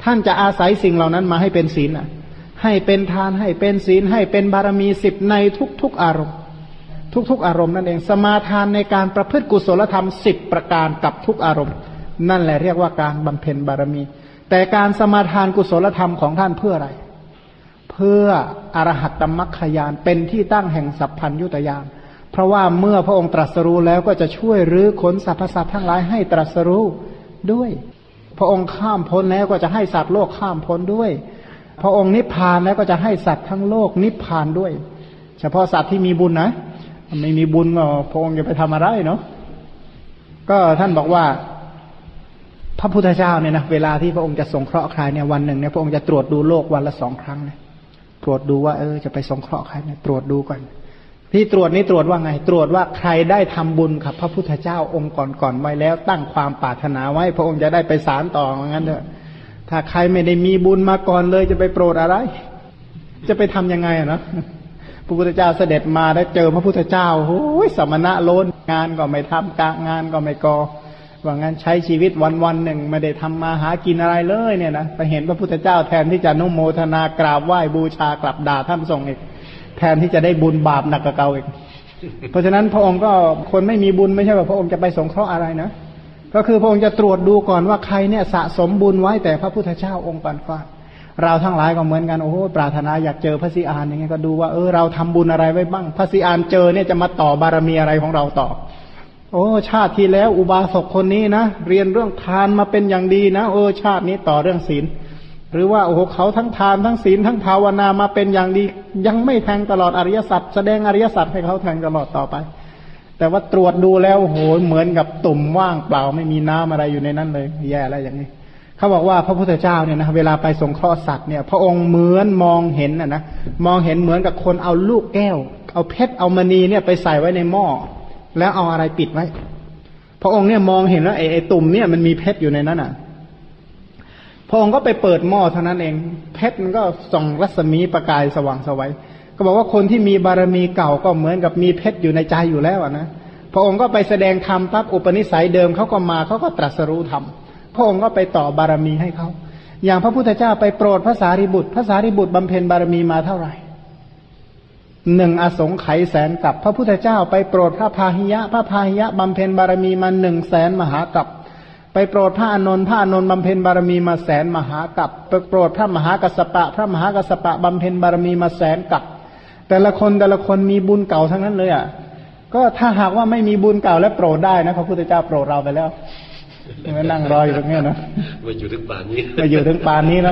ท่านจะอาศัยสิ่งเหล่านั้นมาให้เป็นศีลให้เป็นทานให้เป็นศีลให้เป็นบารมี10ในทุกๆอารมณ์ทุกๆอารมณ์นั่นเองสมาทานในการประพฤติกุศลธรรม10ประการกับทุกอารมณ์นั่นแหละเรียกว่าการบำเพ็ญบารมีแต่การสมาทานกุศลธรรมของท่านเพื่ออะไรเพื่ออรหัตตมรรคญาณเป็นที่ตั้งแห่งสัพพัญญุตญาณเพราะว่าเมื่อพระองค์ตรัสรู้แล้วก็จะช่วยรื้อขนสรรพสัตว์ทั้งหลายให้ตรัสรู้ด้วยพระองค์ข้ามพ้นแล้วก็จะให้สัตว์โลกข้ามพ้นด้วยพระองค์นิพพานแล้วก็จะให้สัตว์ทั้งโลกนิพพานด้วยเฉพาะสัตว์ที่มีบุญนะไม่มีบุญก็พระองค์จะไปทำอะไรเนาะก็ท่านบอกว่าพระพุทธเจ้าเนี่ยนะเวลาที่พระองค์จะสงเคราะห์ใครเนี่ยวันหนึ่งเนี่ยพระองค์จะตรวจดูโลกวันละ2 ครั้งนะตรวจดูว่าจะไปสงเคราะห์ใครเนี่ยตรวจดูก่อนที่ตรวจนี้ตรวจว่าไงตรวจว่าใครได้ทำบุญกับพระพุทธเจ้าองค์ก่อนๆไว้แล้วตั้งความปรารถนาไว้พระองค์จะได้ไปสานต่ออย่างนั้นเถอะถ้าใครไม่ได้มีบุญมาก่อนเลยจะไปโปรดอะไรจะไปทำยังไงอะนะพระพุทธเจ้าเสด็จมาได้เจอพระพุทธเจ้าโอ้ยสมณะโลนงานก็ไม่ทำการงานก็ไม่ก่อว่างั้นใช้ชีวิตวันหนึ่งไม่ได้ทำมาหากินอะไรเลยเนี่ยนะไปเห็นพระพุทธเจ้าแทนที่จะนุโมทนากราบไหว้บูชากลับด่าท่านส่งอีกแทนที่จะได้บุญบาปหนักกว่าเก่าอีกเพราะฉะนั้นพระองค์ก็คนไม่มีบุญไม่ใช่ว่าพระองค์จะไปสงเคราะห์อะไรนะก็คือพระองค์จะตรวจดูก่อนว่าใครเนี่ยสะสมบุญไว้แต่พระพุทธเจ้าองค์ก่อนๆเราทั้งหลายก็เหมือนกันโอ้โหปรารถนาอยากเจอพระศรีอานอย่างเงี้ยก็ดูว่าเราทำบุญอะไรไว้บ้างพระศรีอานเจอเนี่ยจะมาต่อบารมีอะไรของเราต่อโอ้ชาติที่แล้วอุบาสกคนนี้นะเรียนเรื่องทานมาเป็นอย่างดีนะชาตินี้ต่อเรื่องศีลหรือว่าโอ้โหเขาทั้งทานทั้งศีลทั้งภาวนามาเป็นอย่างดียังไม่แทงตลอดอริยสัจแสดงอริยสัจให้เขาแทงตลอดต่อไปแต่ว่าตรวจดูแล้วโอ้โหเหมือนกับตุ่มว่างเปล่าไม่มีน้ำอะไรอยู่ในนั้นเลยแย่แล้วอย่างนี้เขาบอกว่าพระพุทธเจ้าเนี่ยนะเวลาไปสงเคราะห์สัตว์เนี่ยพระองค์เหมือนมองเห็นนะมองเห็นเหมือนกับคนเอาลูกแก้วเอาเพชรเอามณีเนี่ยไปใส่ไว้ในหม้อแล้วเอาอะไรปิดไว้พระองค์เนี่ยมองเห็นว่าไอ้ตุ่มเนี่ยมันมีเพชรอยู่ในนั้นพระองค์ก็ไปเปิดหม้อเท่านั้นเองเพชรมันก็ส่องรัศมีประกายสว่างไสวก็บอกว่าคนที่มีบารมีเก่าก็เหมือนกับมีเพชรอยู่ในใจอยู่แล้วนะพระองค์ก็ไปแสดงธรรมปั๊บอุปนิสัยเดิมเขาก็มาเขาก็ตรัสรู้ธรรมพระองค์ก็ไปต่อบารมีให้เขาอย่างพระพุทธเจ้าไปโปรดพระสารีบุตรพระสารีบุตรบำเพ็ญบารมีมาเท่าไหร่1 อสงไขยแสนกับพระพุทธเจ้าไปโปรดพระพาหิยะพระพาหิยะบำเพ็ญบารมีมา100,000 มหากัปไปโปรดพระอานนท์พระอานนท์บำเพ็ญบารมีมา100,000 มหากัปไปโปรดพระมหากัสสปะพระมหากัสสปะบำเพ็ญบารมีมา100,000 กัปแต่ละคนมีบุญเก่าทั้งนั้นเลยก็ถ้าหากว่าไม่มีบุญเก่าแล้วโปรดได้นะพระพุทธเจ้าโปรดเราไปแล้วมานั่งรออยู่ตรงนี้นะมาอยู่ถึงป่านนี้มาอยู่ถึงป่านนี้แล้ว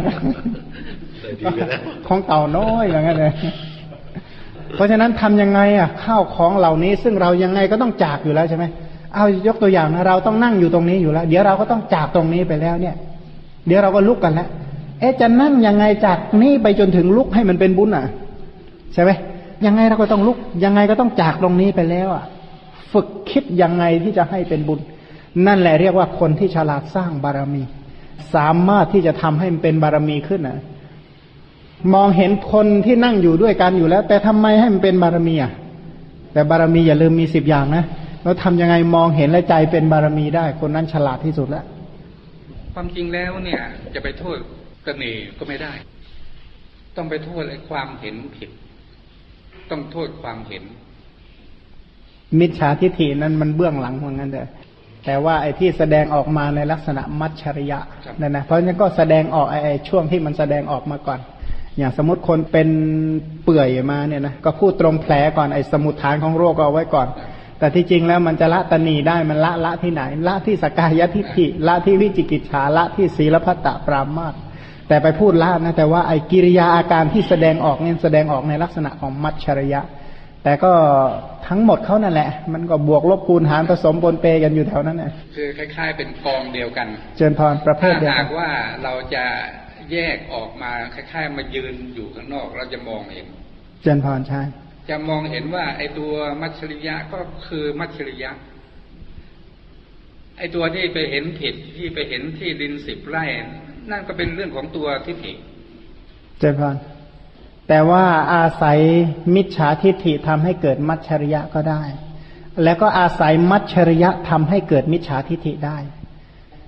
ของเก่าน้อยอย่างนั้นเลยเพราะฉะนั้นทำยังไงข้าวของเหล่านี้ซึ่งเรายังไงก็ต้องจากอยู่แล้วใช่ไหมเอายกตัวอย่างนะเราต้องนั่งอยู่ตรงนี้อยู่แล้วเดี๋ยวเราก็ต้องจากตรงนี้ไปแล้วเนี่ยเดี๋ยวเราก็ลุกกันแล้วจะนั่งยังไงจากนี้ไปจนถึงลุกให้มันเป็นบุญใช่ไหมยังไงเราก็ต้องลุกยังไงก็ต้องจากตรงนี้ไปแล้วฝึกคิดยังไงที่จะให้เป็นบุญนั่นแหละเรียกว่าคนที่ฉลาดสร้างบารมีสามารถที่จะทำให้มันเป็นบารมีขึ้นมองเห็นคนที่นั่งอยู่ด้วยกันอยู่แล้วแต่ทำไมให้มันเป็นบารมีแต่บารมีอย่าลืมมี10 อย่างนะแล้วทำยังไงมองเห็นและใจเป็นบารมีได้คนนั้นฉลาดที่สุดแล้วความจริงแล้วเนี่ยจะไปโทษตนีก็ไม่ได้ต้องไปโทษไอ้ความเห็นผิดต้องโทษความเห็นมิจฉาทิฏฐินั้นมันเบื้องหลังเหมือนกันแต่ว่าไอ้ที่แสดงออกมาในลักษณะมัจฉริยะนั่นนะเพราะฉะนั้นก็แสดงออกไอ้ช่วงที่มันแสดงออกมาก่อนอย่างสมมติคนเป็นเปื่อยมาเนี่ยนะก็พูดตรงแผลก่อนไอ้สมุฏฐานของโรคเอาไว้ก่อนแต่ที่จริงแล้วมันจะละตนีได้มันละที่ไหนละที่สักกายทิฏฐิละที่วิจิกิจฉาละที่ศีลพัตตปรามาสแต่ไปพูดละนะแต่ว่าไอ้กิริยาอาการที่แสดงออกเนี่ยแสดงออกในลักษณะของมัจฉริยะแต่ก็ทั้งหมดเขานั่นแหละมันก็บวกลบคูณหารผสมปนเปกันอยู่แถวนั้นน่ะคือคล้ายๆเป็นกองเดียวกันเจริญพรประเภทเดียวกันหากว่าเราจะแยกออกมาคล้ายๆมายืนอยู่ข้างนอกเราจะมองเห็นเจริญพรใช่จะมองเห็นว่าไอ้ตัวมัจฉริยะก็คือมัจฉริยะไอ้ตัวที่ไปเห็นผิดที่ไปเห็นที่ดิน10 ไร่นั่นก็เป็นเรื่องของตัวทิฏฐิเจริญพรแต่ว่าอาศัยมิจฉาทิฏฐิทำให้เกิดมัจฉริยะก็ได้แล้วก็อาศัยมัจฉริยะทำให้เกิดมิจฉาทิฏฐิได้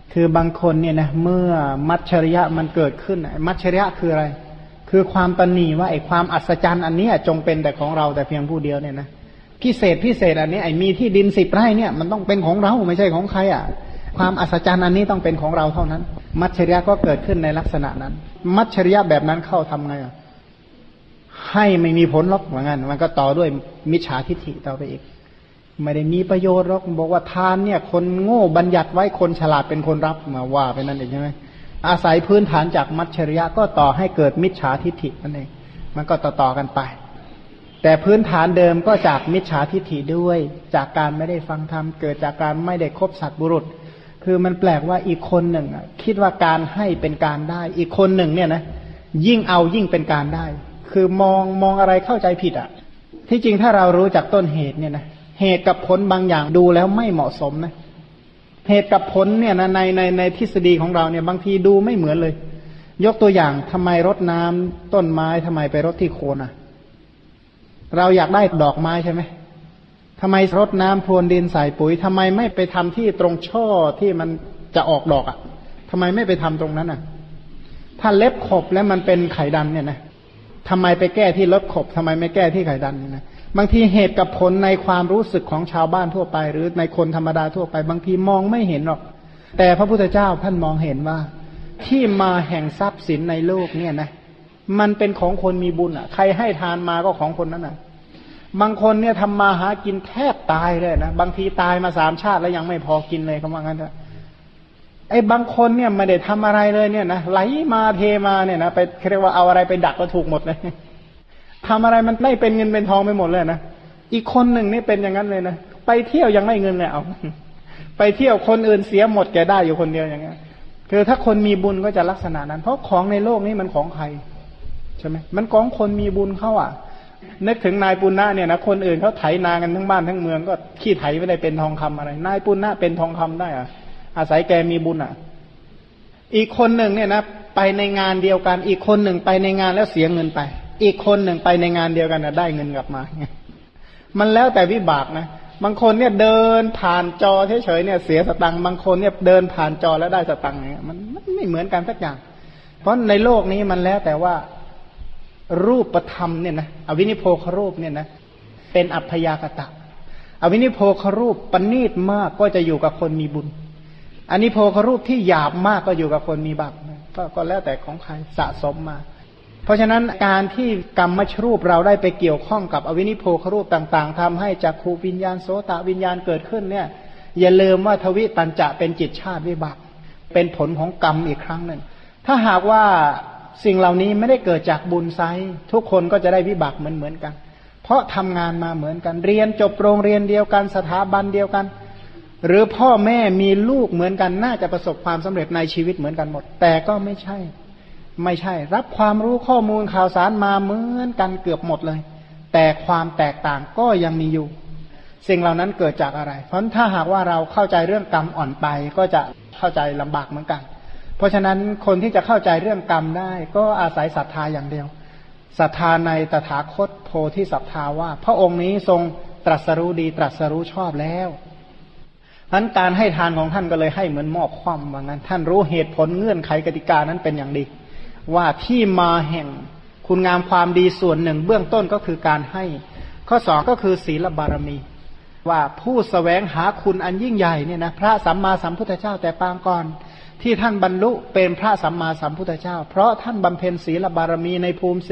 คือบางคนเนี่ยนะเมื่อมัจฉริยะมันเกิดขึ้นมัจฉริยะคืออะไรคือความตนีว่าไอ้ความอัศจรรย์อันนี้จงเป็นแต่ของเราแต่เพียงผู้เดียวเนี่ยนะพิเศษอันนี้ไอ้มีที่ดิน10 ไร่เนี่ยมันต้องเป็นของเราไม่ใช่ของใครความอัศจรรย์อันนี้ต้องเป็นของเราเท่านั้นมัจฉริยะก็เกิดขึ้นในลักษณะนั้นมัจฉริยะแบบนั้นเข้าทำไงให้ไม่มีผลหรอกเหมือนกันมันก็ต่อด้วยมิจฉาทิฏฐิต่อไปอีกไม่ได้มีประโยชน์หรอกบอกว่าทานเนี่ยคนโง่บัญญัติไว้คนฉลาดเป็นคนรับมาว่าไปนั่นเองใช่ไหมอาศัยพื้นฐานจากมัจฉริยะก็ต่อให้เกิดมิจฉาทิฏฐินั่นเองมันก็ต่อกันไปแต่พื้นฐานเดิมก็จากมิจฉาทิฏฐิด้วยจากการไม่ได้ฟังธรรมเกิดจากการไม่ได้คบสัตว์บุรุษคือมันแปลกว่าอีกคนหนึ่งคิดว่าการให้เป็นการได้อีกคนหนึ่งเนี่ยนะยิ่งเอายิ่งเป็นการได้คือมองอะไรเข้าใจผิดที่จริงถ้าเรารู้จากต้นเหตุเนี่ยนะเหตุกับผลบางอย่างดูแล้วไม่เหมาะสมนะเหตุกับผลเนี่ยนะในทฤษฎีของเราเนี่ยบางทีดูไม่เหมือนเลยยกตัวอย่างทำไมรดน้ำต้นไม้ทำไมไปรดที่โคนเราอยากได้ดอกไม้ใช่ไหมทำไมรดน้ำพรวนดินใส่ปุ๋ยทำไมไม่ไปทำที่ตรงช่อที่มันจะออกดอกทำไมไม่ไปทำตรงนั้นถ้าเล็บขบแล้วมันเป็นไข่ดันเนี่ยนะทำไมไปแก้ที่เล็บขบทำไมไม่แก้ที่ไข่ดันเนี่ยนะบางทีเหตุกับผลในความรู้สึกของชาวบ้านทั่วไปหรือในคนธรรมดาทั่วไปบางทีมองไม่เห็นหรอกแต่พระพุทธเจ้าท่านมองเห็นว่าที่มาแห่งทรัพย์สินในโลกเนี่ยนะมันเป็นของคนมีบุญใครให้ทานมาก็ของคนนั้นบางคนเนี่ยทำมาหากินแทบตายเลยนะบางทีตายมา3 ชาติแล้วยังไม่พอกินเลยเขาว่างั้นไอ้บางคนเนี่ยไม่ได้ทำอะไรเลยเนี่ยนะไหลมาเทมาเนี่ยนะไปเรียกว่าเอาอะไรไปดักก็ถูกหมดเลยทำอะไรมันไม่เป็นเงินเป็นทองไปหมดเลยนะอีกคนหนึ่งนี่เป็นอย่างนั้นเลยนะไปเที่ยวยังไม่เงินเลยเอาไปเที่ยวคนอื่นเสียหมดแกได้อยู่คนเดียวอย่างเงี้ยคือถ้าคนมีบุญก็จะลักษณะนั้นเพราะของในโลกนี้มันของใครใช่ไหมมันของคนมีบุญเขานึกถึงนายปุณณะเนี่ยนะคนอื่นเขาไถนากันทั้งบ้านทั้งเมืองก็ขี้ไถไม่ได้เป็นทองคำอะไรนายปุณณะเป็นทองคำได้อาศัยแกมีบุญอีกคนหนึ่งเนี่ยนะไปในงานเดียวกันอีกคนหนึ่งไปในงานแล้วเสียเงินไปอีกคนหนึ่งไปในงานเดียวกันได้เงินกลับมามันแล้วแต่วิบากนะบางคนเนี่ยเดินผ่านจอเฉยๆเนี่ยเสียสตังค์บางคนเนี่ยเดินผ่านจอแล้วได้สตังค์เนี่ยมันไม่เหมือนกันสักอย่างเพราะในโลกนี้มันแล้วแต่ว่ารูปธรรมเนี่ยนะอวินิโพครูปเนี่ยนะเป็นอัพยากตะอวินิโพครูปประณีตมากก็จะอยู่กับคนมีบุญอนิโพครูปที่หยาบมากก็อยู่กับคนมีบาปก็แล้วแต่ของใครสะสมมาเพราะฉะนั้นการที่กรรมชรูปเราได้ไปเกี่ยวข้องกับอวินิโพครูปต่างๆทำให้จักขูวิญญาณโสตวิญญาณเกิดขึ้นเนี่ยอย่าลืมว่าทวิตัญจะเป็นจิตชาติวิบากเป็นผลของกรรมอีกครั้งหนึ่งถ้าหากว่าสิ่งเหล่านี้ไม่ได้เกิดจากบุญไซทุกคนก็จะได้วิบากเหมือนกันเพราะทำงานมาเหมือนกันเรียนจบโรงเรียนเดียวกันสถาบันเดียวกันหรือพ่อแม่มีลูกเหมือนกันน่าจะประสบความสำเร็จในชีวิตเหมือนกันหมดแต่ก็ไม่ใช่รับความรู้ข้อมูลข่าวสารมาเหมือนกันเกือบหมดเลยแต่ความแตกต่างก็ยังมีอยู่สิ่งเหล่านั้นเกิดจากอะไรเพราะถ้าหากว่าเราเข้าใจเรื่องกรรมอ่อนไปก็จะเข้าใจลำบากเหมือนกันเพราะฉะนั้นคนที่จะเข้าใจเรื่องกรรมได้ก็อาศัยศรัทธาอย่างเดียวศรัทธาในตถาคตโพธิสัตถาว่าพระองค์นี้ทรงตรัสรู้ดีตรัสรู้ชอบแล้วนั้นการให้ทานของท่านก็เลยให้เหมือนหม้อคว่ำว่างั้นท่านรู้เหตุผลเงื่อนไขกติกานั้นเป็นอย่างดีว่าที่มาแห่งคุณงามความดีส่วนหนึ่งเบื้องต้นก็คือการให้ข้อ2ก็คือศีลบารมีว่าผู้แสวงหาคุณอันยิ่งใหญ่เนี่ยนะพระสัมมาสัมพุทธเจ้าแต่ปางก่อนที่ท่านบรรลุเป็นพระสัมมาสัมพุทธเจ้าเพราะท่านบำเพ็ญศีลบารมีในภูมิ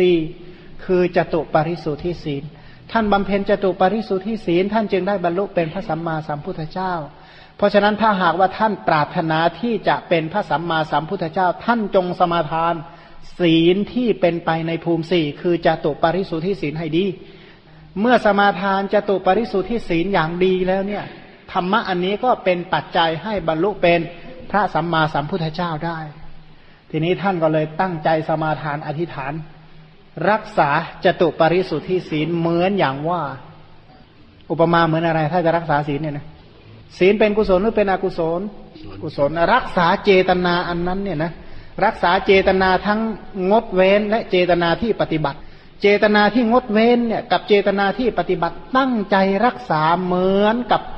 4คือจตุปาริสุทธิศีลท่านบำเพ็ญจตุปาริสุทธิศีลท่านจึงได้บรรลุเป็นพระสัมมาสัมพุทธเจ้าเพราะฉะนั้นถ้าหากว่าท่านปรารถนาที่จะเป็นพระสัมมาสัมพุทธเจ้าท่านจงสมาทานศีลที่เป็นไปในภูมิ4คือจตุปาริสุทธิศีลให้ดีเมื่อสมาทานจตุปาริสุทธิศีลอย่างดีแล้วเนี่ยธรรมะอันนี้ก็เป็นปัจจัยให้บรรลุเป็นพระสัมมาสัมพุทธเจ้าได้ทีนี้ท่านก็เลยตั้งใจสมาทานอธิษฐานรักษาจตุปาริสุทธิศีลเหมือนอย่างว่าอุปมาเหมือนอะไรถ้าจะรักษาศีลเนี่ยนะศีลเป็นกุศลหรือเป็นอกุศลกุศลรักษาเจตนาอันนั้นเนี่ยนะรักษาเจตนาทั้งงดเว้นและเจตนาที่ปฏิบัติเจตนาที่งดเว้นเนี่ยกับเจตนาที่ปฏิบัติตั้งใจรักษาเหมือนกับ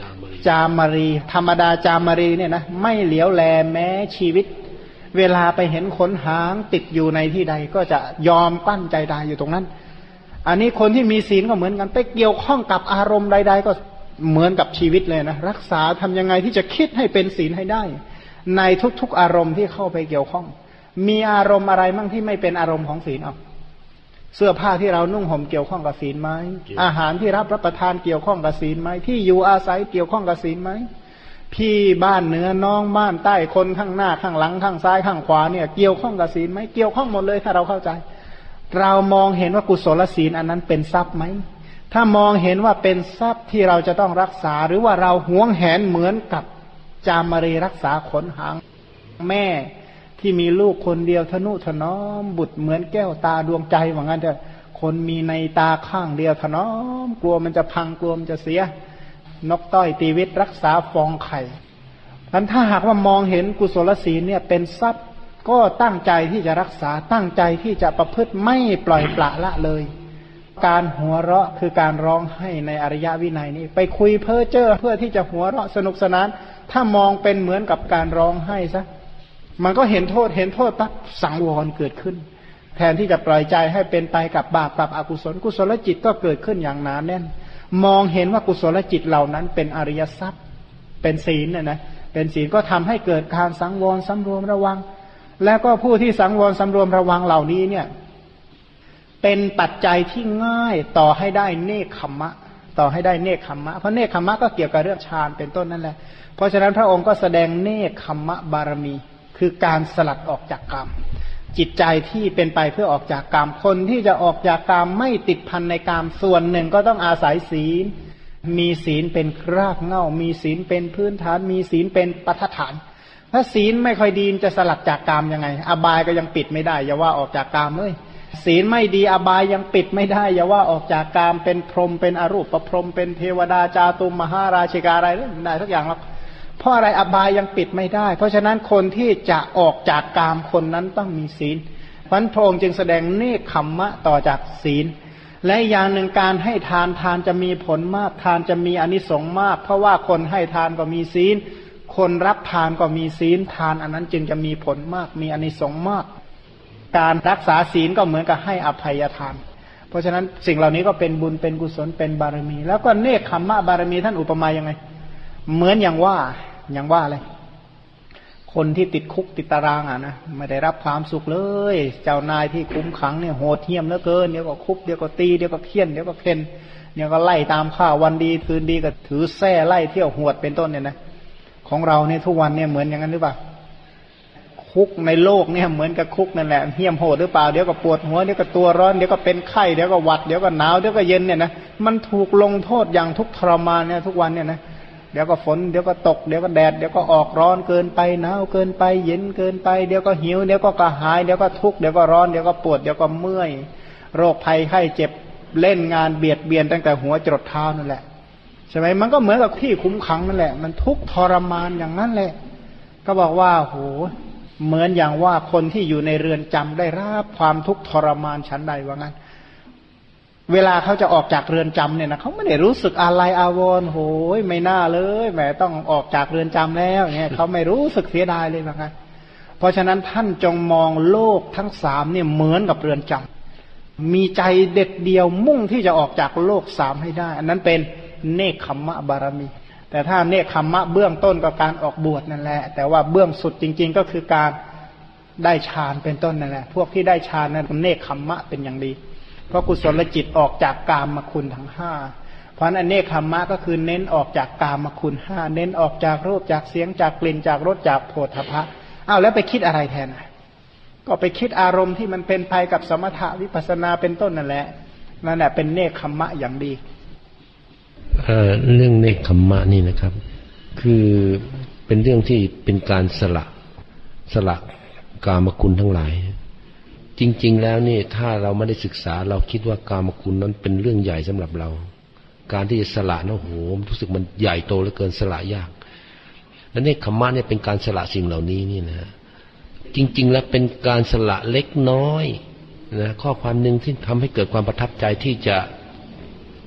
จามรีธรรมดาจามรีเนี่ยนะไม่เหลียวแลแม้ชีวิตเวลาไปเห็นขนหางติดอยู่ในที่ใดก็จะยอมกั้นใจตายอยู่ตรงนั้นอันนี้คนที่มีศีลก็เหมือนกันไปเกี่ยวข้องกับอารมณ์ใดๆก็เหมือนกับชีวิตเลยนะรักษาทำยังไงที่จะคิดให้เป็นศีลให้ได้ในทุกๆอารมณ์ที่เข้าไปเกี่ยวข้องมีอารมณ์อะไรมั่งที่ไม่เป็นอารมณ์ของศีลเอาเสื้อผ้าที่เรานุ่งห่มเกี่ยวข้องกับศีลไหมอาหารที่รับประทานเกี่ยวข้องกับศีลไหมที่อยู่อาศัยเกี่ยวข้องกับศีลไหมพี่บ้านเหนือน้องบ้านใต้คนข้างหน้าข้างหลังข้างซ้ายข้างขวาเนี่ยเกี่ยวข้องกับศีลไหมเกี่ยวข้องหมดเลยถ้าเราเข้าใจเรามองเห็นว่ากุศลศีลอันนั้นเป็นทรัพย์ไหมถ้ามองเห็นว่าเป็นทรัพย์ที่เราจะต้องรักษาหรือว่าเราหวงแหนเหมือนกับจามรีรักษาขนหางแม่ที่มีลูกคนเดียวทนุถนอมบุตรเหมือนแก้วตาดวงใจว่างั้นเถอะคนมีในตาข้างเดียวถนอมกลัวมันจะพังกลัวมันจะเสียนกต้อยตีวิตรักษาฟองไข่นั้นถ้าหากว่ามองเห็นกุศลศีลเนี่ยเป็นทรัพย์ก็ตั้งใจที่จะรักษาตั้งใจที่จะประพฤติไม่ปล่อยปละละเลยการหัวเราะคือการร้องไห้ในอริยวินัยนี้ไปคุยเพ้อเจ้อเพื่อที่จะหัวเราะสนุกสนานถ้ามองเป็นเหมือนกับการร้องไห้ซะมันก็เห็นโทษปั๊บสังวรเกิดขึ้นแทนที่จะปล่อยใจให้เป็นไปกับบาปกับอกุศลกุศลจิตก็เกิดขึ้นอย่างหนาแน่นมองเห็นว่ากุศลจิตเหล่านั้นเป็นอริยทรัพย์เป็นศีลเนี่ยนะเป็นศีลก็ทำให้เกิดการสังวรสำรวมระวังแล้วก็ผู้ที่สังวรสำรวมระวังเหล่านี้เนี่ยเป็นปัจจัยที่ง่ายต่อให้ได้เนคขมมะต่อให้ได้เนคขมมะเพราะเนคขมมะก็เกี่ยวกับเรื่องฌานเป็นต้นนั่นแหละเพราะฉะนั้นพระองค์ก็แสดงเนคขมมะบารมีคือการสลัดออกจากกรรมจิตใจที่เป็นไปเพื่อออกจากกรรมคนที่จะออกจากกรรมไม่ติดพันในกรรมส่วนหนึ่งก็ต้องอาศัยศีลมีศีลเป็นรากเหง้ามีศีลเป็นพื้นฐานมีศีลเป็นปัจฐานถ้าศีลไม่ค่อยดีจะสลัดจากกรรมยังไงอบายก็ยังปิดไม่ได้อย่าว่าออกจากกรรมเลยศีลไม่ดีอบายยังปิดไม่ได้อย่าว่าออกจากกรรมเป็นพรหมเป็นอรูปพรหมเป็นเทวดาจาตุมมหาราชิกาอะไรไม่ได้ทุกอย่างหรอกเพราะอะไรอบายยังปิดไม่ได้เพราะฉะนั้นคนที่จะออกจากกรรมคนนั้นต้องมีศีลเพราะพระองค์จึงแสดงเนคขมมะต่อจากศีลและอย่างหนึ่งการให้ทานจะมีผลมากทานจะมีอานิสงส์มากเพราะว่าคนให้ทานก็มีศีลคนรับทานก็มีศีลทานอันนั้นจึงจะมีผลมากมีอานิสงส์มากการรักษาศีลก็เหมือนกับให้อภัยทานเพราะฉะนั้นสิ่งเหล่านี้ก็เป็นบุญเป็นกุศลเป็นบารมีแล้วก็เนคขมมะบารมีท่านอุปมายังไงเหมือนอย่างว่าอะไรคนที่ติดคุกติดตารางนะไม่ได้รับความสุขเลยเจ้านายที่คุมขังเนี่ยโหดเหี้ยมเหลือเกินเดี๋ยวก็คุกเดี๋ยวก็ตีเดี๋ยวก็เคี่ยนเดี๋ยวก็เค้นเดี๋ยวก็ไล่ตามข้าววันดีคืนดีก็ถือแส้ไล่เที่ยวหวดเป็นต้นเนี่ยนะของเราเนี่ยทุกวันเนี่ยเหมือนอย่างนั้นหรือเปล่าคุกในโลกเนี่ยเหมือนกับคุกนั่นแหละเหี้ยมโหดหรือเปล่าเดี๋ยวก็ปวดหัวเดี๋ยวก็ตัวร้อนเดี๋ยวก็เป็นไข้เดี๋ยวก็หวัดเดี๋ยวก็หนาวเดี๋ยวก็เย็นเนี่ยนะมันถูกลงโทษอย่างทุกข์ทรมานเนี่ยทุกวันเนี่ยนะเดี๋ยวก็ฝนเดี๋ยวก็ตกเดี๋ยวก็แดดเดี๋ยวก็ออกร้อนเกินไปหนาวเกินไปเย็นเกินไปเดี๋ยวก็หิวเดี๋ยวก็กระหายเดี๋ยวก็ทุกข์เดี๋ยวก็ร้อนเดี๋ยวก็ปวดเดี๋ยวก็เมื่อยโรคภัยไข้เจ็บเล่นงานเบียดเบียนตั้งแต่หัวจรดเท้านั่นแหละใช่ไหมมันก็เหมือนกับที่คุ้มขังนั่นแหละมันทุกข์ทรมานอย่างนั้นแหละก็บอกว่าโหเหมือนอย่างว่าคนที่อยู่ในเรือนจำได้รับความทุกข์ทรมานชั้นใดว่างั้นเวลาเขาจะออกจากเรือนจำเนี่ยนะเขาไม่ได้รู้สึกอะไรอาวรณ์โหยไม่น่าเลยแหมต้องออกจากเรือนจำแล้วเนี่ยเขาไม่รู้สึกเสียดายเลยว่างั้นเพราะฉะนั้นท่านจงมองโลกทั้งสามเนี่ยเหมือนกับเรือนจำมีใจเด็ดเดียวมุ่งที่จะออกจากโลกสามให้ได้อันนั้นเป็นเนคขมมะบารมีแต่ถ้าเนคขมมะเบื้องต้นก็การออกบวชนั่นแหละแต่ว่าเบื้องสุดจริงๆก็คือการได้ฌานเป็นต้นนั่นแหละพวกที่ได้ฌานนั้นเนคขมมะเป็นอย่างดีเพราะกุศลจิตออกจากกามคุณทั้งห้าเพราะนั้นเนคขมมะก็คือเน้นออกจากกามคุณห้าเน้นออกจากรูปจากเสียงจากกลิ่นจากรสจากโผฏฐัพพะอ้าวแล้วไปคิดอะไรแทนก็ไปคิดอารมณ์ที่มันเป็นภัยกับสมถะวิปัสสนาเป็นต้นนั่นแหละนั่นแหละเป็นเนคขมมะอย่างดีเรื่องเนคขมมะนี่นะครับคือเป็นเรื่องที่เป็นการสละกามคุณทั้งหลายจริงๆแล้วนี่ถ้าเราไม่ได้ศึกษาเราคิดว่ากามคุณนั้นเป็นเรื่องใหญ่สำหรับเราการที่จะสละนะโหรู้สึกมันใหญ่โตเหลือเกินสละยากและเนคขมมะเนี่ยเป็นการสละสิ่งเหล่านี้นี่นะจริงๆแล้วเป็นการสละเล็กน้อยนะข้อความหนึ่งที่ทำให้เกิดความประทับใจที่จะ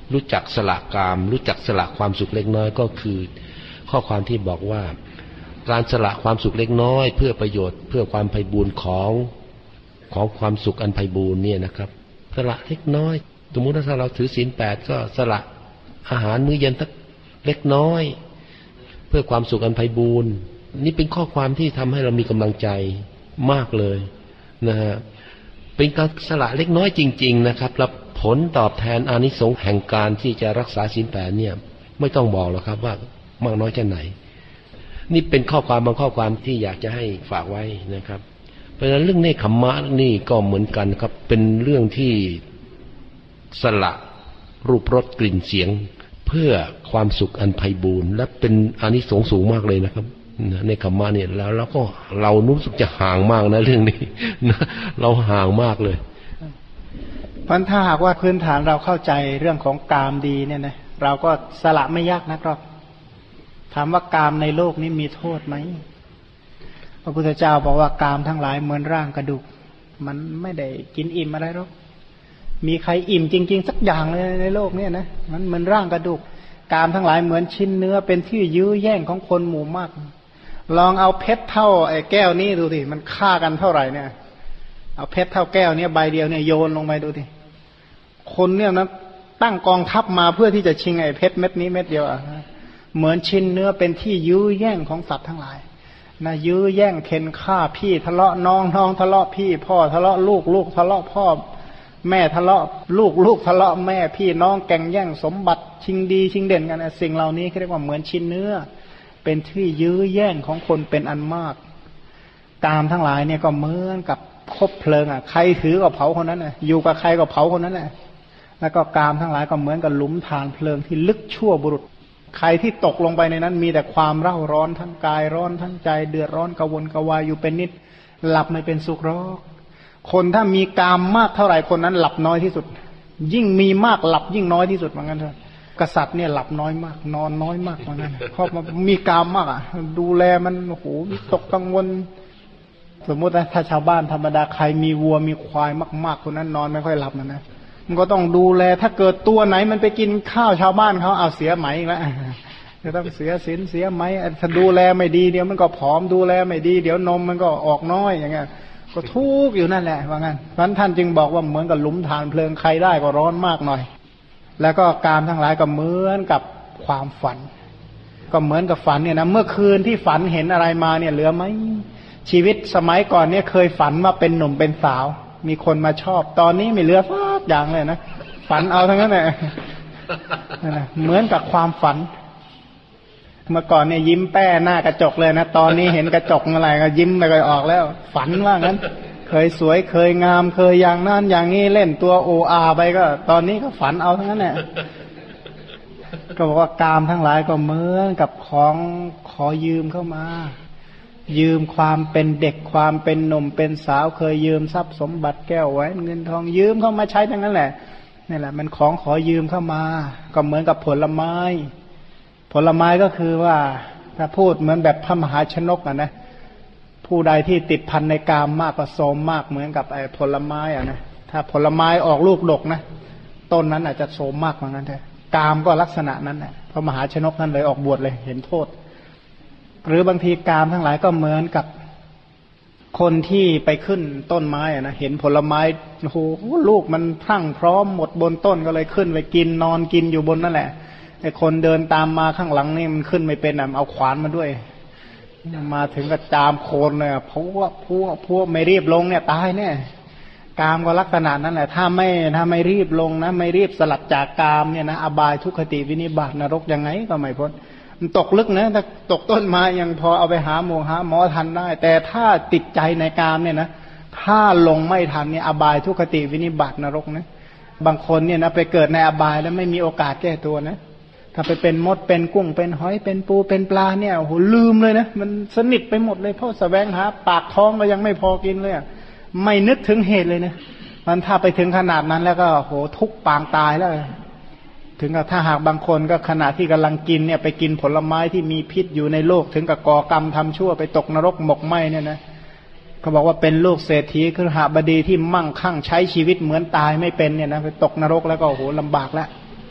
รู้จักสละกามรู้จักสละความสุขเล็กน้อยก็คือข้อความที่บอกว่าการสละความสุขเล็กน้อยเพื่อประโยชน์เพื่อความไพบูลย์ของความสุขอันไพบูลย์เนี่ยนะครับสละเล็กน้อยสมมุติถ้าเราถือศีล 8ก็สละอาหารมื้อเย็นสักเล็กน้อยเพื่อความสุขอันไพบูลย์นี่เป็นข้อความที่ทำให้เรามีกำลังใจมากเลยนะฮะเป็นการสละเล็กน้อยจริงๆนะครับแล้วผลตอบแทนอานิสงส์แห่งการที่จะรักษาศีล 8เนี่ยไม่ต้องบอกหรอกครับว่ามากน้อยแค่ไหนนี่เป็นข้อความบางข้อความที่อยากจะให้ฝากไว้นะครับเพราะฉะนั้นเรื่องเนคขมมะนี่ก็เหมือนกันครับเป็นเรื่องที่สละรูปรสกลิ่นเสียงเพื่อความสุขอันไพบูลย์และเป็นอานิสงส์สูงมากเลยนะครับเนคขมมะเนี่ยแล้วก็เรารู้สึกจะห่างมากนะเรื่องนี้นะเราห่างมากเลยเพราะถ้าหากว่าพื้นฐานเราเข้าใจเรื่องของกามดีเนี่ยนะเราก็สละไม่ยากนะครับถามว่ากามในโลกนี้มีโทษไหมพระพุทธเจ้าบอกว่ากามทั้งหลายเหมือนร่างกระดูกมันไม่ได้กินอิ่มอะไรหรอกมีใครอิ่มจริงๆสักอย่างเลยในโลกนี้นะมันเหมือนร่างกระดูกกามทั้งหลายเหมือนชิ้นเนื้อเป็นที่ยื้อแย่งของคนหมู่มากลองเอาเพชรเท่าไอ้แก้วนี้ดูสิมันฆ่ากันเท่าไหร่เนี่ยเอาเพชรเท่าแก้วเนี่ยใบเดียวเนี่ยโยนลงไปดูสิคนเนี่ยนะตั้งกองทัพมาเพื่อที่จะชิงไอ้เพชรเม็ดนี้เม็ดเดียวอ่ะเหมือนชิ้นเนื้อเป็นที่ยื้อแย่งของสัตว์ทั้งหลายนะยื้อแย่งเข็นฆ่าพี่ทะเลาะน้องน้องทะเลาะพี่พ่อทะเลาะลูกลูกทะเลาะพ่อแม่ทะเลาะลูกลูกทะเลาะแม่พี่น้องแก่งแย่งสมบัติชิงดีชิงเด่นกันนะสิ่งเหล่านี้เรียกว่าเหมือนชิ้นเนื้อเป็นที่ยื้อแย่งของคนเป็นอันมากกามทั้งหลายเนี่ยก็เหมือนกับคบเพลิงอ่ะใครถือก็เผาคนนั้นน่ะอยู่กับใครก็เผาคนนั้นน่ะแล้วก็กามทั้งหลายก็เหมือนกับหลุมฐานเพลิงที่ลึกชั่วบุรุษใครที่ตกลงไปในนั้นมีแต่ความเร่าร้อนทั้งกายร้อนทั้งใจเดือดร้อนกระวนกระวายอยู่เป็นนิดหลับไม่เป็นสุขหรอกคนถ้ามีกามมากเท่าไหร่คนนั้นหลับน้อยที่สุดยิ่งมีมากหลับยิ่งน้อยที่สุดเหมือนกันเถอะกษัตริย์เนี่ยหลับน้อยมากนอนน้อยมากเหมือนกันเพราะมันมีกามมากอ่ะดูแลมันโอ้โหวิตกกังวลสมมตินะถ้าชาวบ้านธรรมดาใครมีวัวมีควายมากๆคนนั้นนอนไม่ค่อยหลับนะมันก็ต้องดูแลถ้าเกิดตัวไหนมันไปกินข้าวชาวบ้านเขาเอาเสียไหมอีกแล้วจะต้องเสียศีลเสียไหมถ้าดูแลไม่ดีเดี๋ยวมันก็ผอมดูแลไม่ดีเดี๋ยวนมมันก็ออกน้อยอย่างเงี้ยก็ทุกข์อยู่นั่นแหละว่างั้นเพราะท่านจึงบอกว่าเหมือนกับหลุมฐานเพลิงใครได้ก็ร้อนมากหน่อยแล้วก็กามทั้งหลายก็เหมือนกับความฝันก็เหมือนกับฝันเนี่ยนะเมื่อคืนที่ฝันเห็นอะไรมาเนี่ยเหลือไหมชีวิตสมัยก่อนเนี่ยเคยฝันว่าเป็นหนุ่มเป็นสาวมีคนมาชอบตอนนี้ไม่เหลือสักอย่างเลยนะฝันเอาทั้งนั้นแหละเหมือนกับความฝันเมื่อก่อนเนี่ยยิ้มแป้หน้ากระจกเลยนะตอนนี้เห็นกระจกอะไรก็ยิ้มไปก็ออกแล้วฝันว่างั้นเคยสวยเคยงามเคยอย่างนั้นอย่างนี้เล่นตัวโออาไปก็ตอนนี้ก็ฝันเอาทั้งนั้นแหละก็บอกว่ากามทั้งหลายก็เหมือนกับของขอยืมเข้ามายืมความเป็นเด็กความเป็นหนุ่มเป็นสาวเคยยืมทรัพย์สมบัติแก้วไว้เงินทองยืมเข้ามาใช้ทั้งนั้นแหละนี่แหละมันของขอยืมเข้ามาก็เหมือนกับผลไม้ก็คือว่าถ้าพูดเหมือนแบบพระมหาชนกนะผู้ใดที่ติดพันในกามมากก็โทมมากเหมือนกับไอ้ผลไม้อ่ะนะถ้าผลไม้ออกลูกดกนะต้นนั้นอาจจะโทมมากเหมือนกันแต่กามก็ลักษณะนั้นแหละพระมหาชนกนั้นเลยออกบวชเลยเห็นโทษหรือบางทีกามทั้งหลายก็เหมือนกับคนที่ไปขึ้นต้นไม้อ่ะนะเห็นผลไม้โอ้โหลูกมันพรั่งพร้อมหมดบนต้นก็เลยขึ้นไปกินนอนกินอยู่บนนั่นแหละไอ้คนเดินตามมาข้างหลังนี่มันขึ้นไม่เป็นอ่ะเอาขวานมาด้วยมาถึงก็จามโคนเลยพวกไม่รีบลงเนี่ยตายแน่กามก็ลักษณะนั้นแหละถ้าไม่รีบลงนะไม่รีบสลัดจากกามเนี่ยนะอบายทุกขติวินิบาตนรกยังไงก็ไม่พ้นมันตกลึกนะถ้าตกต้นไม้ยังพอเอาไปหาหมอทันได้แต่ถ้าติดใจในกามเนี่ยนะถ้าลงไม่ทันเนี่ยอบายทุกขติวินิบาตนรกนะบางคนเนี่ยนะไปเกิดในอบายแล้วไม่มีโอกาสแก้ตัวนะถ้าไปเป็นมดเป็นกุ้งเป็นหอยเป็นปูเป็นปลาเนี่ยโอ้โหลืมเลยนะมันสนิทไปหมดเลยเพราะแสวงหาปากท้องก็ยังไม่พอกินเลยไม่นึกถึงเหตุเลยนะมันถ้าไปถึงขนาดนั้นแล้วก็โหทุกปางตายแล้วถึงกับถ้าหากบางคนก็ขณะที่กำลังกินเนี่ยไปกินผลไม้ที่มีพิษอยู่ในโลกถึงกับก่อกรรมทำชั่วไปตกนรกหมกไหมเนี่ยนะเขาบอกว่าเป็นลูกเศรษฐีคือหบดีที่มั่งคั่งใช้ชีวิตเหมือนตายไม่เป็นเนี่ยนะไปตกนรกแล้วก็โอ้โหลำบากแล้ว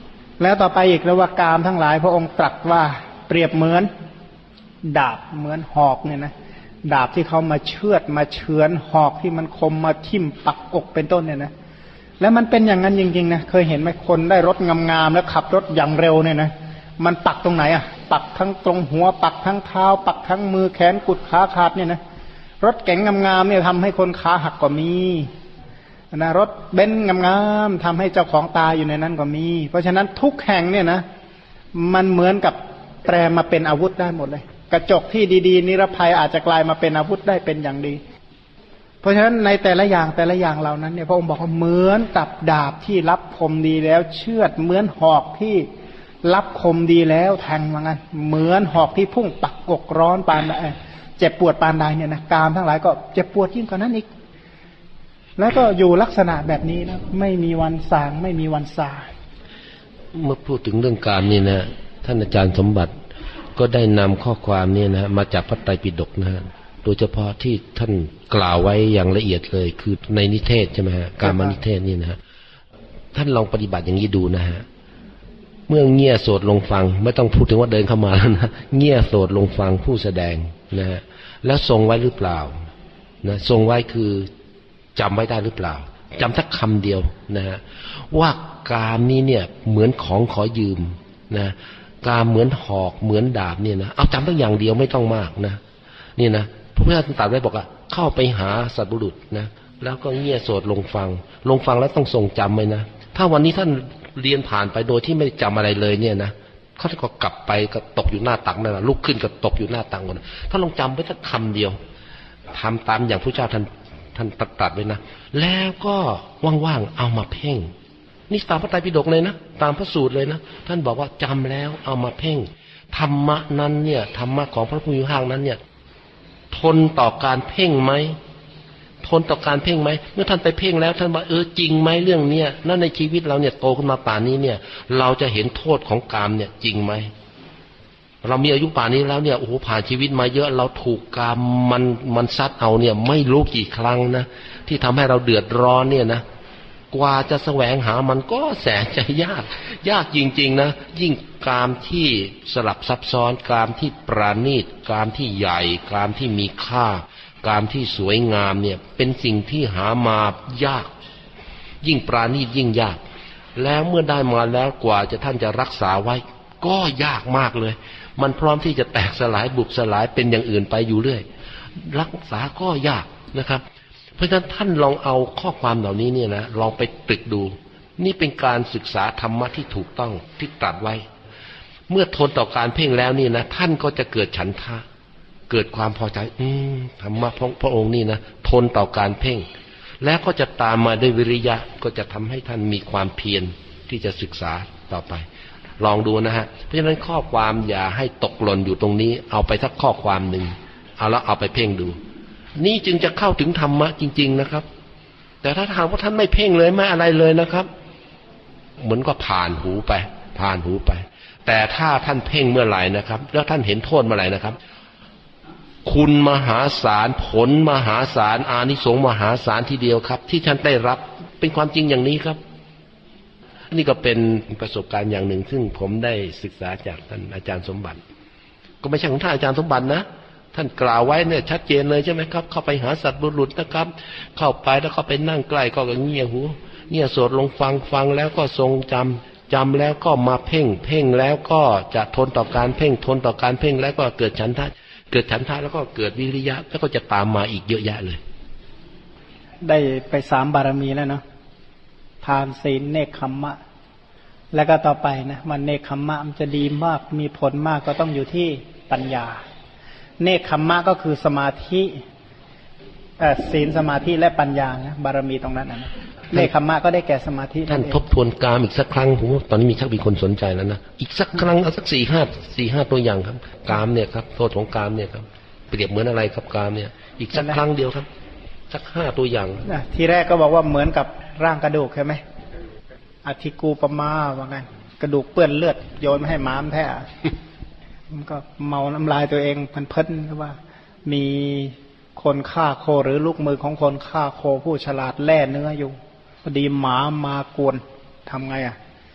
แล้วต่อไปอีกแล้วว่ากามทั้งหลายพระองค์ตรัสว่าเปรียบเหมือนดาบเหมือนหอกเนี่ยนะดาบที่เขามาเชือดมาเฉือนหอกที่มันคมมาทิ่มปักอกเป็นต้นเนี่ยนะแล้วมันเป็นอย่างนั้นจริงๆนะเคยเห็นไหมคนได้รถงามๆแล้วขับรถอย่างเร็วเนี่ยนะมันปักตรงไหนอ่ะปักทั้งตรงหัวปักทั้งเท้าปักทั้งมือแขนกุดขาขาดเนี่ยนะรถเก๋งงามๆเนี่ยทำให้คนขาหักก็มีนะรถเบนซ์งามๆทำให้เจ้าของตายอยู่ในนั้นก็มีเพราะฉะนั้นทุกแห่งเนี่ยนะมันเหมือนกับแปลมาเป็นอาวุธได้หมดเลยกระจกที่ดีๆนิรภัยอาจจะกลายมาเป็นอาวุธได้เป็นอย่างดีเพราะฉะนั้นในแต่ละอย่างเหล่านั้นเนี่ยพระองค์บอกว่าเหมือนกับดาบที่รับคมดีแล้วเชือดเหมือนหอกที่รับคมดีแล้วแทงว่างั้นเหมือนหอกที่พุ่งปักอกร้อนปานใดเจ็บปวดปานใดเนี่ยนะกามทั้งหลายก็เจ็บปวดยิ่งกว่านั้นอีกแล้วก็อยู่ลักษณะแบบนี้นะไม่มีวันสางไม่มีวันสาเมื่อพูดถึงเรื่องกามนี่นะท่านอาจารย์สมบัติก็ได้นำข้อความนี่นะมาจากพระไตรปิฎกนะฮะโดยเฉพาะที่ท่านกล่าวไว้อย่างละเอียดเลยคือในนิเทศใช่ไหมฮะกามนิเทศนี่นะฮะท่านลองปฏิบัติอย่างนี้ดูนะฮะเมื่อเงี่ยโสดลงฟังไม่ต้องพูดถึงว่าเดินเข้ามาแล้วนะเงี่ยโสดลงฟังผู้แสดงนะฮะแล้วทรงไว้หรือเปล่านะทรงไว้คือจำไว้ได้หรือเปล่าจำสักคำเดียวนะฮะว่ากามนี้เนี่ยเหมือนของขอยืมนะกามเหมือนหอกเหมือนดาบเนี่ยนะเอาจำตั้งอย่างเดียวไม่ต้องมากนะนี่นะพระพุทธเจ้าตรัสไว้บอกว่าเข้าไปหาสัตบุรุษนะแล้วก็เงี่ยโสดลงฟังแล้วต้องทรงจำไว้นะถ้าวันนี้ท่านเรียนผ่านไปโดยที่ไม่จำอะไรเลยเนี่ยนะเขาก็กลับไปก็ตกอยู่หน้าตักนั่นแหละลุกขึ้นก็ตกอยู่หน้าตักหมดถ้าลองจำไว้สักคำเดียวทำตามอย่างพระเจ้าท่านตรัสไว้นะแล้วก็ว่างๆเอามาเพ่งนี่ตามพระไตรปิฎกเลยนะตามพระสูตรเลยนะท่านบอกว่าจำแล้วเอามาเพ่งธรรมะนั้นเนี่ยธรรมะของพระพุทธเจ้านั้นเนี่ยทนต่อการเพ่งไหมทนต่อการเพ่งไหมเมื่อท่านไปเพ่งแล้วท่านว่าจริงไหมเรื่องเนี้ยนั่นในชีวิตเราเนี่ยโตขึ้นมาป่านนี้เนี่ยเราจะเห็นโทษของกามเนี่ยจริงไหมเรามีอายุป่านนี้แล้วเนี่ยโอ้โหผ่านชีวิตมาเยอะเราถูกกามมันซัดเอาเนี่ยไม่รู้กี่ครั้งนะที่ทำให้เราเดือดร้อนเนี่ยนะกว่าจะแสวงหามันก็แสนจะยากจริงๆนะยิ่งกามที่สลับซับซ้อนกามที่ปราณีตกามที่ใหญ่กามที่มีค่ากามที่สวยงามเนี่ยเป็นสิ่งที่หามายากยิ่งปราณีตยิ่งยากแล้วเมื่อได้มาแล้วกว่าจะท่านจะรักษาไว้ก็ยากมากเลยมันพร้อมที่จะแตกสลายบุบสลายเป็นอย่างอื่นไปอยู่เรื่อยรักษาก็ยากนะครับเพราะฉะนั้นท่านลองเอาข้อความเหล่านี้เนี่ยนะลองไปตรึกดูนี่เป็นการศึกษาธรรมะที่ถูกต้องที่ตรัสไว้เมื่อทนต่อการเพ่งแล้วนี่นะท่านก็จะเกิดฉันทะเกิดความพอใจธรรมะพระองค์นี่นะทนต่อการเพ่งแล้วก็จะตามมาด้วยวิริยะก็จะทำให้ท่านมีความเพียรที่จะศึกษาต่อไปลองดูนะฮะเพราะฉะนั้นข้อความอย่าให้ตกหล่นอยู่ตรงนี้เอาไปสักข้อความหนึ่งเอาไปเพ่งดูนี่จึงจะเข้าถึงธรรมะจริงๆนะครับแต่ถ้าถามว่าท่านไม่เพ่งเลยไม่อะไรเลยนะครับเหมือนก็ผ่านหูไปแต่ถ้าท่านเพ่งเมื่อไหร่นะครับแล้วท่านเห็นโทษเมื่อไหร่นะครับคุณมหาศาลผลมหาศาลอานิสงส์มหาศาลทีเดียวครับที่ท่านได้รับเป็นความจริงอย่างนี้ครับนี่ก็เป็นประสบการณ์อย่างหนึ่งซึ่งผมได้ศึกษาจากท่านอาจารย์สมบัติก็ไม่ใช่ของท่านอาจารย์สมบัตินะท่านกล่าวไว้เนี่ยชัดเจนเลยใช่ไหมครับเข้าไปหาสัตว์บุรุษนะครับเข้าไปแล้วก็ไปนั่งใกล้ก็เงี่ยหูเงี่ยโสดลงฟังแล้วก็ทรงจำแล้วก็มาเพ่งแล้วก็จะทนต่อการเพ่งแล้วก็เกิดฉันทะแล้วก็เกิดวิริยะแล้วก็จะตามมาอีกเยอะแยะเลยได้ไป3 บารมีแล้วเนาะทานศีลเนกขัมมะแล้วก็ต่อไปนะมันเนกขัมมะมันจะดีมากมีผลมากก็ต้องอยู่ที่ปัญญาเนกขัมมะก็คือสมาธิศีลสมาธิและปัญญานะบารมีตรงนั้นนะเนกขัมมะก็ได้แก่สมาธิท่านทบทวนกามอีกสักครั้งผมว่าตอนนี้มีคนสนใจแล้วนะอีกสักครั้งเอาสัก4-5ตัวอย่างครับกามเนี่ยครับโทษของกามเนี่ยครับเปรียบเหมือนอะไรครับกามเนี่ยอีกสักครั้งเดียวครับสัก5ตัวอย่างทีแรกก็บอกว่าเหมือนกับร่างกระดูกใช่ไหมอธิกูปมาว่างั้นกระดูกเปื้อนเลือดโยนมาให้ม้ามแท้มันก็เมาน้ำลายตัวเองเพิ่นก็ว่ามีคนฆ่าโคหรือลูกมือของคนฆ่าโคผู้ฉลาดแล่เนื้ออยู่พอดีหมามากวนทำไง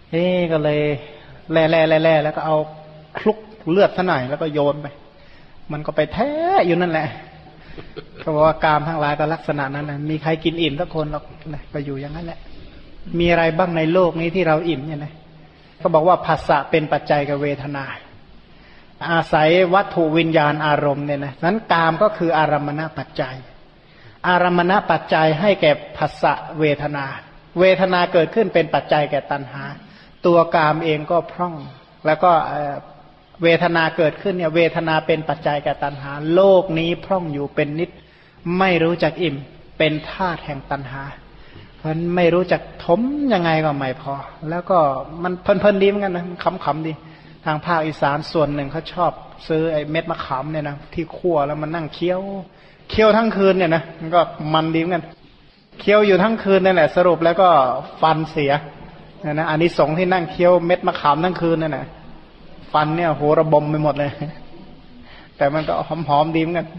ก็เลยแล่แล้วก็เอาคลุกเลือดซะหน่อยแล้วก็โยนไปมันก็ไปแท้อยู่นั่นแหละก็บอกว่ากามทั้งหลายก็ลักษณะนั้นนะมีใครกินอิ่มสักคนหรอกก็อยู่อย่างนั้นแหละมีอะไรบ้างในโลกนี้ที่เราอิ่มเนี่ยนะก็บอกว่าผัสสะเป็นปัจจัยกับเวทนาอาศัยวัตถุวิญญาณอารมณ์เนี่ยนะนั้นกามก็คืออารมณปัจจัยอารมณปัจจัยให้แก่ผัสสะเวทนาเวทนาเกิดขึ้นเป็นปัจจัยแก่ตัณหาตัวกามเองก็พร่องแล้วก็เวทนาเกิดขึ้นเนี่ยเวทนาเป็นปัจจัยแก่ตัณหาโลกนี้พร่องอยู่เป็นนิดไม่รู้จักอิ่มเป็นธาตุแห่งตัณหาเพราะไม่รู้จักถมยังไงก็ไม่พอแล้วก็มันเพลินๆดีเหมือนกันนะขำๆดีทางภาคอีสานส่วนหนึ่งเขาชอบซื้อไอ้เม็ดมะขามเนี่ยนะที่คั่วแล้วมันนั่งเคี้ยวทั้งคืนเนี่ยนะมันก็มันดีเหมือนกันเคี้ยวอยู่ทั้งคืนนั่นแหละสรุปแล้วก็ฟันเสียนะอันนี้สงที่นั่งเคี้ยวเม็ดมะขามทั้งคืนนั่นแหละฟันเนี่ยโหระบมไปหมดเลยแต่มันก็หอมๆดีเหมือนกัน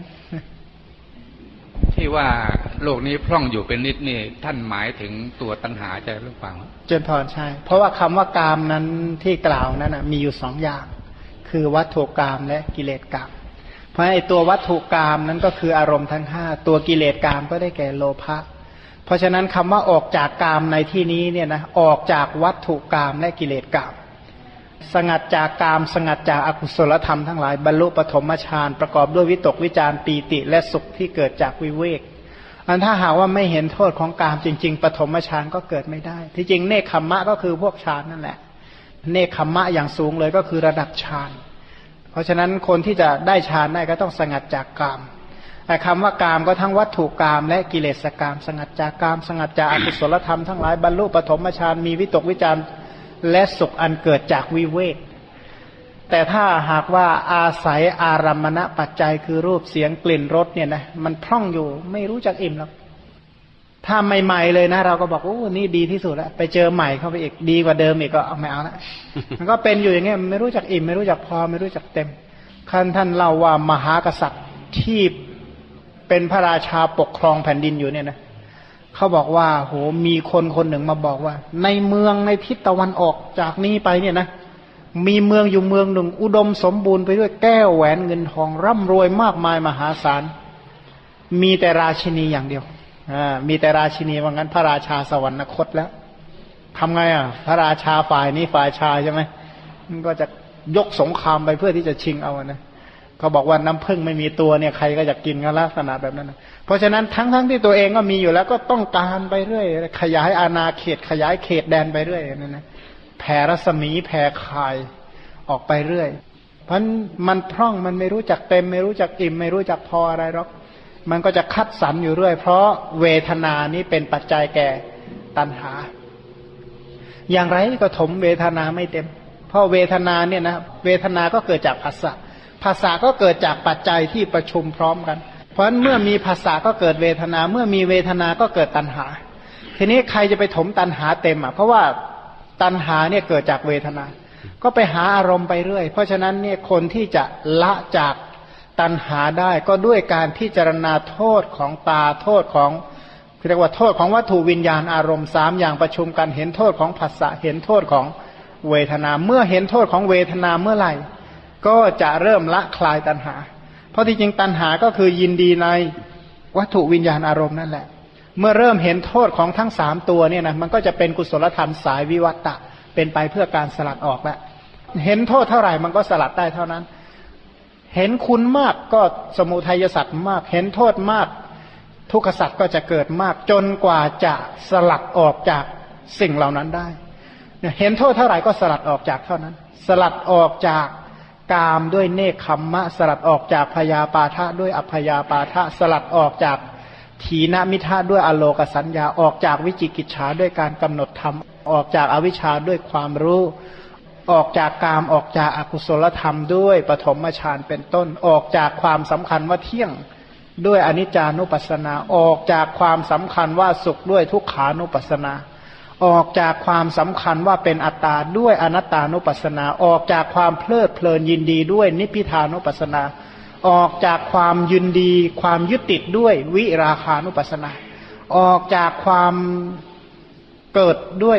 ที่ว่าโลกนี้พร่องอยู่เป็นนิดนี่ท่านหมายถึงตัวตัณหาใช่หรือเปล่าเจนพรใช่เพราะว่าคำว่ากามนั้นที่กล่าวนั้นมีอยู่สองอย่างคือวัตถุกามและกิเลสกามเพราะไอ้ตัววัตถุกามนั้นก็คืออารมณ์ทั้งห้าตัวกิเลสกามก็ได้แก่โลภะเพราะฉะนั้นคำว่าออกจากกามในที่นี้เนี่ยนะออกจากวัตถุกามและกิเลสกามสงัดจากกามสงัดจากอกุศลธรรมทั้งหลายบรรลุปฐมฌานประกอบด้วยวิตกวิจารปีติและสุขที่เกิดจากวิเวกอันถ้าหากว่าไม่เห็นโทษของกามจริงๆปฐมฌานก็เกิดไม่ได้ที่จริงเนคขมมะก็คือพวกฌานนั่นแหละเนคขมมะอย่างสูงเลยก็คือระดับฌานเพราะฉะนั้นคนที่จะได้ฌานได้ก็ต้องสงัดจากกามแต่คำว่ากามก็ทั้งวัตถุกามและกิเลสกามสงัดจากกามสงัดจากอกุศลธรรมทั้งหลายบรรลุปฐมฌานมีวิตกวิจารและสุขอันเกิดจากวิเวกแต่ถ้าหากว่าอาศัยอารมณปัจจัยคือรูปเสียงกลิ่นรสเนี่ยนะมันพร่องอยู่ไม่รู้จักอิ่มหรอกถ้าใหม่ๆเลยนะเราก็บอกโอ้นี่ดีที่สุดแล้วไปเจอใหม่เข้าไปอีกดีกว่าเดิมอีกก็เอาไม่เอาละมันก็เป็นอยู่อย่างเงี้ยไม่รู้จักอิ่มไม่รู้จักพอไม่รู้จักเต็มท่านเล่าว่ามหากษัตริย์ที่เป็นพระราชาปกครองแผ่นดินอยู่เนี่ยนะเขาบอกว่าโหมีคนหนึ่งมาบอกว่าในเมืองในทิศตะวันออกจากนี้ไปเนี่ยนะมีเมืองอยู่เมืองหนึ่งอุดมสมบูรณ์ไปด้วยแก้วแหวนเงินทองร่ำรวยมากมายมหาศาลมีแต่ราชินีอย่างเดียวมีแต่ราชินีว่างั้นพระราชาสวรรคตแล้วทำไงพระราชาฝ่ายนี้ฝ่ายชายใช่ไหมมันก็จะยกสงครามไปเพื่อที่จะชิงเอานะเขาบอกว่าน้ำผึ้งไม่มีตัวเนี่ยใครก็จะกินกันลักษณะแบบนั้นนะเพราะฉะนั้นทั้งที่ตัวเองก็มีอยู่แล้วก็ต้องการไปเรื่อยขยายอาณาเขตขยายเขตแดนไปเรื่อยนั่นนะแผ่รัศมีแผ่ข่ายออกไปเรื่อยเพราะมันพร่องมันไม่รู้จักเต็มไม่รู้จักอิ่มไม่รู้จักพออะไรหรอกมันก็จะคัดสรรอยู่เรื่อยเพราะเวทนานี้เป็นปัจจัยแก่ตัณหาอย่างไรก็ถมเวทนาไม่เต็มเพราะเวทนาเนี่ยนะเวทนาก็เกิดจากภาษาภาษาก็เกิดจากปัจจัยที่ประชุมพร้อมกันเพราะฉะนั้นเมื่อมีภาษาก็เกิดเวทนาเมื่อมีเวทนาก็เกิดตัณหาทีนี้ใครจะไปถมตัณหาเต็มเพราะว่าตัณหาเนี่ยเกิดจากเวทนาก็ไปหาอารมณ์ไปเรื่อยเพราะฉะนั้นเนี่ยคนที่จะละจากตัณหาได้ก็ด้วยการพิจารณาโทษของตาโทษของเรียกว่าโทษของวัตถุวิญญาณอารมณ์3อย่างประชุมกันเห็นโทษของผัสสะเห็นโทษของเวทนาเมื่อเห็นโทษของเวทนาเมื่อไหร่ก็จะเริ่มละคลายตัณหาเพราะที่จริงตัณหาก็คือยินดีในวัตถุวิญญาณอารมณ์นั่นแหละเมื่อเริ่มเห็นโทษของทั้ง3ตัวเนี่ยนะมันก็จะเป็นกุศลธรรมสายวิวัตตะเป็นไปเพื่อการสลัดออกแล้วเห็นโทษเท่าไหร่มันก็สลัดได้เท่านั้นเห็นคุณมากก็สมุทัยสัตว์มากเห็นโทษมากทุกขสัตว์ก็จะเกิดมากจนกว่าจะสลัดออกจากสิ่งเหล่านั้นได้เห็นโทษเท่าไหร่ก็สลัดออกจากเท่านั้นสลัดออกจากกามด้วยเนคขัมมะสลัดออกจากพยาปาทะด้วยอัพยาปาทะสลัดออกจากถีนมิทะด้วยอโลกสัญญาออกจากวิจิกิจฉาด้วยการกำหนดธรรมออกจากอวิชชาด้วยความรู้ออกจากกามออกจากอกุศลธรรมด้วยปฐมฌานเป็นต้นออกจากความสำคัญว่าเที่ยงด้วยอนิจจานุปัสสนาออกจากความสำคัญว่าสุขด้วยทุกขานุปัสสนาออกจากความสำคัญว่าเป็นอัตตาด้วยอนัตตานุปัสสนาออกจากความเพลิดเพลินยินดีด้วยนิพพิทานุปัสสนาออกจากความยินดีความยึดติดด้วยวิราคานุปัสสนาออกจากความเกิดด้วย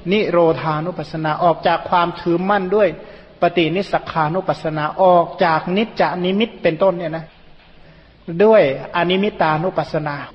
นิโรธานุปัสสนาออกจากความถือมั่นด้วยปฏินิสสขานุปัสสนาออกจากนิจจานิมิตเป็นต้นเนี่ยนะด้วยอนิมิตานุปัสสนา